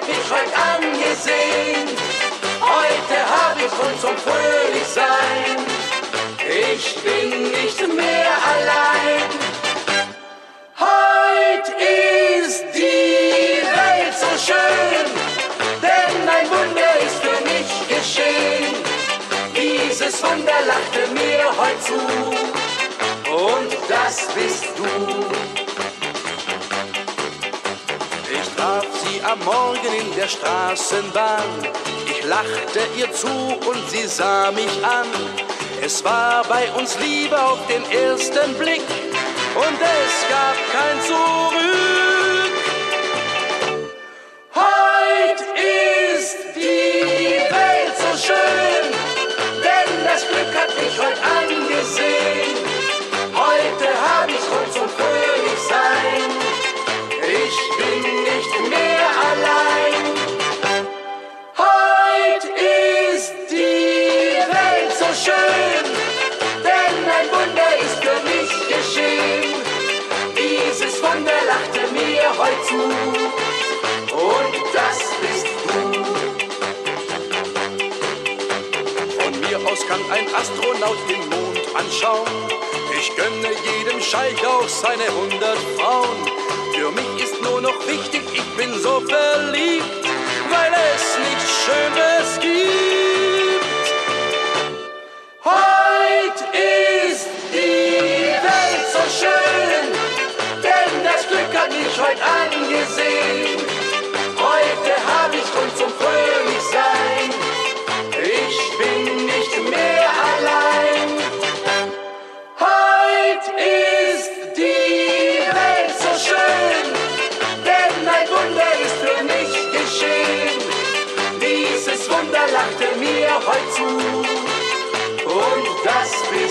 mich heut angesehen. Heute hab ich Grund zum Fröhlichsein. Ich bin nicht mehr allein. Heut ist die Welt so schön, denn ein Wunder ist für mich geschehen. Dieses Wunder lachte mir heut zu, und das bist du. Ich traf sie am Morgen in der Straßenbahn. Ich lachte ihr zu und sie sah mich an. Es war bei uns Liebe auf den ersten Blick und es gab kein Zurück. Heut ist die Welt so schön, denn das Glück hat mich heut angesehen. Heute hab ich Grund zum Fröhlichsein. Ich bin nicht mehr allein. Heut ist die Welt so schön, denn ein Wunder ist für mich geschehen. Dieses Wunder lachte mir heut zu, und das bist du. Von mir aus kann ein Astronaut den Mond anschauen. Ich gönne jedem Scheich auch seine 100 Frauen. Für mich ist nur noch wichtig, ich bin so verliebt, weil es nichts Schöneres gibt. Heut ist die Welt so schön, denn das Glück hat mich heut angesehen. Heute hab ich Grund zum Fröhlichsein. Ich bin nicht mehr allein. Heut ist die Welt so schön, denn ein Wunder ist für mich geschehen. Dieses Wunder lachte mir heut zu, und das bin